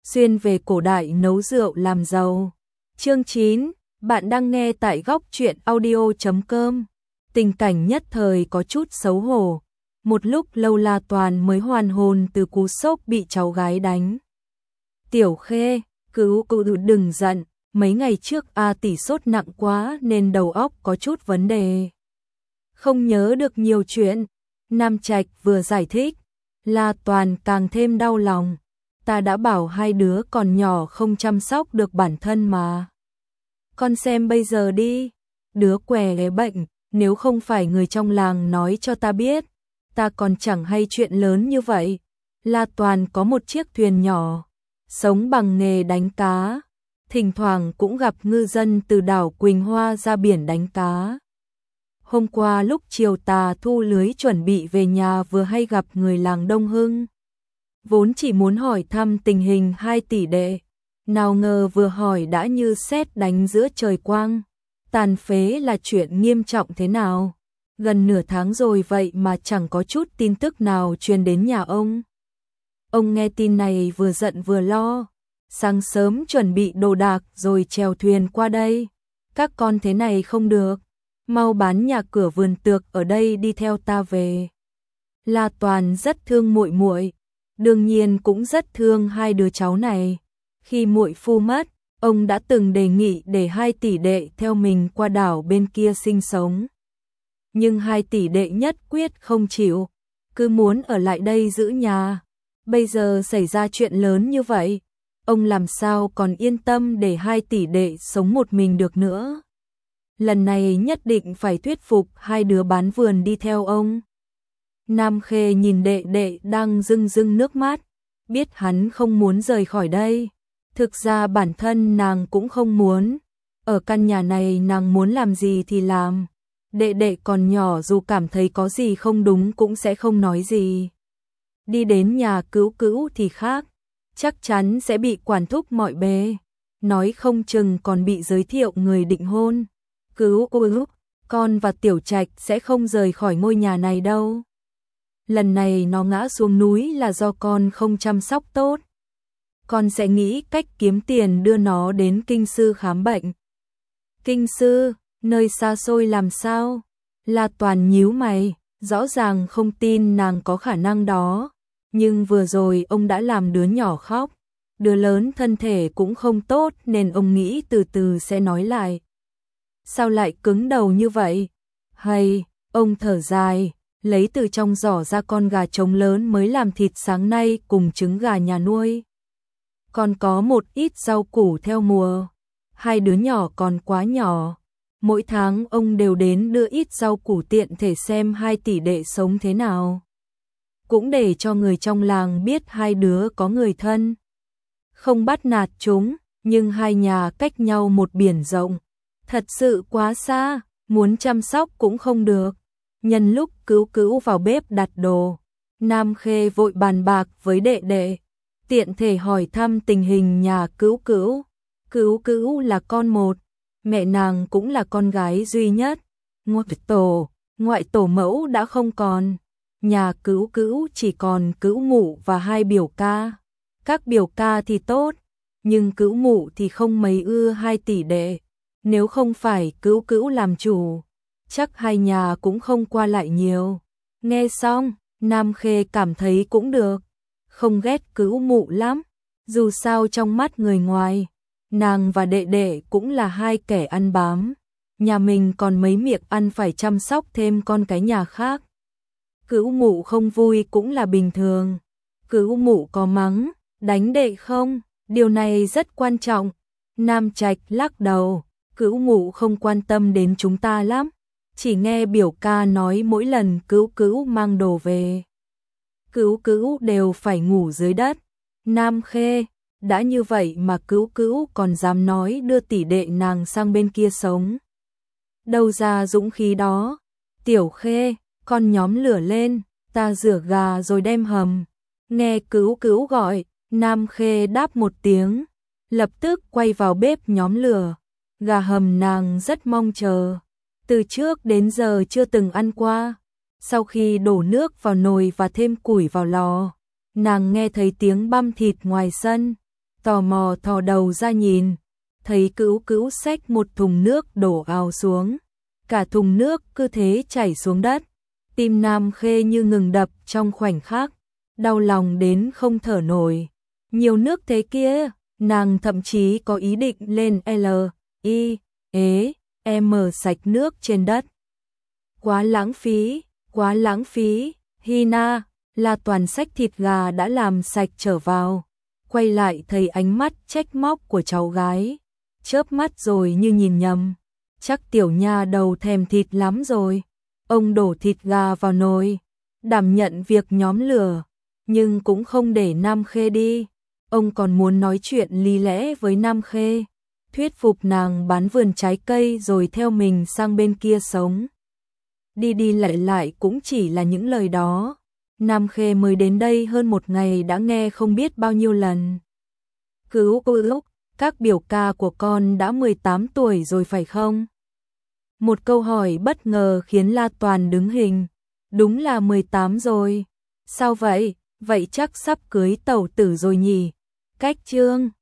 xuyên về cổ đại nấu rượu làm giàu. Chương 9, bạn đang nghe tại góc truyện audio.com. Tình cảnh nhất thời có chút xấu hổ. Một lúc lâu La Toàn mới hoàn hồn từ cú sốc bị cháu gái đánh. Tiểu Khê, cứu đừng giận, mấy ngày trước A tỷ sốt nặng quá nên đầu óc có chút vấn đề. Không nhớ được nhiều chuyện. Nam Trạch vừa giải thích, La Toàn càng thêm đau lòng. Ta đã bảo hai đứa còn nhỏ không chăm sóc được bản thân mà. Con xem bây giờ đi, đứa què bệnh, nếu không phải người trong làng nói cho ta biết, ta còn chẳng hay chuyện lớn như vậy. La Toàn có một chiếc thuyền nhỏ, sống bằng nghề đánh cá, thỉnh thoảng cũng gặp ngư dân từ đảo Quỳnh Hoa ra biển đánh cá. Hôm qua lúc chiều tà thu lưới chuẩn bị về nhà vừa hay gặp người làng Đông Hưng. Vốn chỉ muốn hỏi thăm tình hình hai tỷ đệ, nào ngờ vừa hỏi đã như sét đánh giữa trời quang. Tàn phế là chuyện nghiêm trọng thế nào? Gần nửa tháng rồi vậy mà chẳng có chút tin tức nào truyền đến nhà ông. Ông nghe tin này vừa giận vừa lo, sáng sớm chuẩn bị đồ đạc rồi chèo thuyền qua đây. Các con thế này không được, mau bán nhà cửa vườn tược ở đây đi theo ta về. La Toàn rất thương muội muội, đương nhiên cũng rất thương hai đứa cháu này. Khi muội phu mất, ông đã từng đề nghị để hai tỷ đệ theo mình qua đảo bên kia sinh sống. Nhưng hai tỷ đệ nhất quyết không chịu, cứ muốn ở lại đây giữ nhà. Bây giờ xảy ra chuyện lớn như vậy, ông làm sao còn yên tâm để hai tỷ đệ sống một mình được nữa. Lần này nhất định phải thuyết phục hai đứa bán vườn đi theo ông. Nam Khê nhìn đệ đệ đang rưng rưng nước mắt, biết hắn không muốn rời khỏi đây. Thực ra bản thân nàng cũng không muốn, ở căn nhà này nàng muốn làm gì thì làm. Đệ đệ còn nhỏ dù cảm thấy có gì không đúng cũng sẽ không nói gì. Đi đến nhà Cữu Cữu thì khác, chắc chắn sẽ bị quản thúc mọi bề, nói không chừng còn bị giới thiệu người định hôn. Cữu Cữu, con và Tiểu Trạch sẽ không rời khỏi ngôi nhà này đâu. Lần này nó ngã xuống núi là do con không chăm sóc tốt. Con sẽ nghĩ cách kiếm tiền đưa nó đến kinh sư khám bệnh. Kinh sư, nơi xa xôi làm sao? La Toàn nhíu mày, rõ ràng không tin nàng có khả năng đó. Nhưng vừa rồi ông đã làm đứa nhỏ khóc, đứa lớn thân thể cũng không tốt nên ông nghĩ từ từ sẽ nói lại. Sao lại cứng đầu như vậy? Hay, ông thở dài, lấy từ trong giỏ ra con gà trống lớn mới làm thịt sáng nay cùng trứng gà nhà nuôi. Còn có một ít rau củ theo mùa, hai đứa nhỏ còn quá nhỏ. Mỗi tháng ông đều đến đưa ít rau củ tiện thể xem hai tỷ đệ sống thế nào. Cũng để cho người trong làng biết hai đứa có người thân. Không bắt nạt chúng, nhưng hai nhà cách nhau một biển rộng. Thật sự quá xa, muốn chăm sóc cũng không được. Nhân lúc Cữu Cữu vào bếp đặt đồ, Nam Khê vội bàn bạc với đệ đệ, tiện thể hỏi thăm tình hình nhà Cữu Cữu. Cữu Cữu là con một, mẹ nàng cũng là con gái duy nhất. Ngoại tổ mẫu đã không còn. Nhà Cữu Cữu chỉ còn Cữu Mụ và hai biểu ca. Các biểu ca thì tốt, nhưng Cữu Mụ thì không mấy ưa hai tỷ đệ. Nếu không phải Cữu Cữu làm chủ, chắc hai nhà cũng không qua lại nhiều. Nghe xong, Nam Khê cảm thấy cũng được, không ghét Cữu Mụ lắm. Dù sao trong mắt người ngoài, nàng và đệ đệ cũng là hai kẻ ăn bám. Nhà mình còn mấy miệng ăn phải chăm sóc thêm con cái nhà khác. Cữu Mụ không vui cũng là bình thường. Cữu Mụ có mắng, đánh đệ không? Điều này rất quan trọng. Nam Trạch lắc đầu, Cữu Mụ không quan tâm đến chúng ta lắm. Chỉ nghe biểu ca nói mỗi lần Cữu Cữu mang đồ về, Cữu Cữu đều phải ngủ dưới đất. Nam Khê, đã như vậy mà Cữu Cữu còn dám nói đưa tỷ đệ nàng sang bên kia sống. Đâu ra dũng khí đó? Tiểu Khê, con nhóm lửa lên, ta rửa gà rồi đem hầm. Nghe Cữu Cữu gọi, Nam Khê đáp một tiếng, lập tức quay vào bếp nhóm lửa. Gà hầm nàng rất mong chờ, từ trước đến giờ chưa từng ăn qua. Sau khi đổ nước vào nồi và thêm củi vào lò, nàng nghe thấy tiếng băm thịt ngoài sân, tò mò thò đầu ra nhìn, thấy Cữu Cữu xách một thùng nước đổ ào xuống, cả thùng nước cứ thế chảy xuống đất. Tim Nam Khê như ngừng đập trong khoảnh khắc, đau lòng đến không thở nổi. Nhiều nước thế kia, nàng thậm chí có ý định lên M sạch nước trên đất. Quá lãng phí, Hina, La Toàn xách thịt gà đã làm sạch trở vào, quay lại thấy ánh mắt trách móc của cháu gái, chớp mắt rồi như nhìn nhầm, chắc tiểu nha đầu thèm thịt lắm rồi. Ông đổ thịt gà vào nồi, đảm nhận việc nhóm lửa, nhưng cũng không để Nam Khê đi. Ông còn muốn nói chuyện lý lẽ với Nam Khê, thuyết phục nàng bán vườn trái cây rồi theo mình sang bên kia sống. Đi đi lại lại cũng chỉ là những lời đó. Nam Khê mới đến đây hơn một ngày đã nghe không biết bao nhiêu lần. Cữu Cữu, các biểu ca của con đã 18 tuổi rồi phải không? Một câu hỏi bất ngờ khiến La Toàn đứng hình. Đúng là 18 rồi. Sao vậy? Vậy chắc sắp cưới tẩu tử rồi nhỉ? Cách chương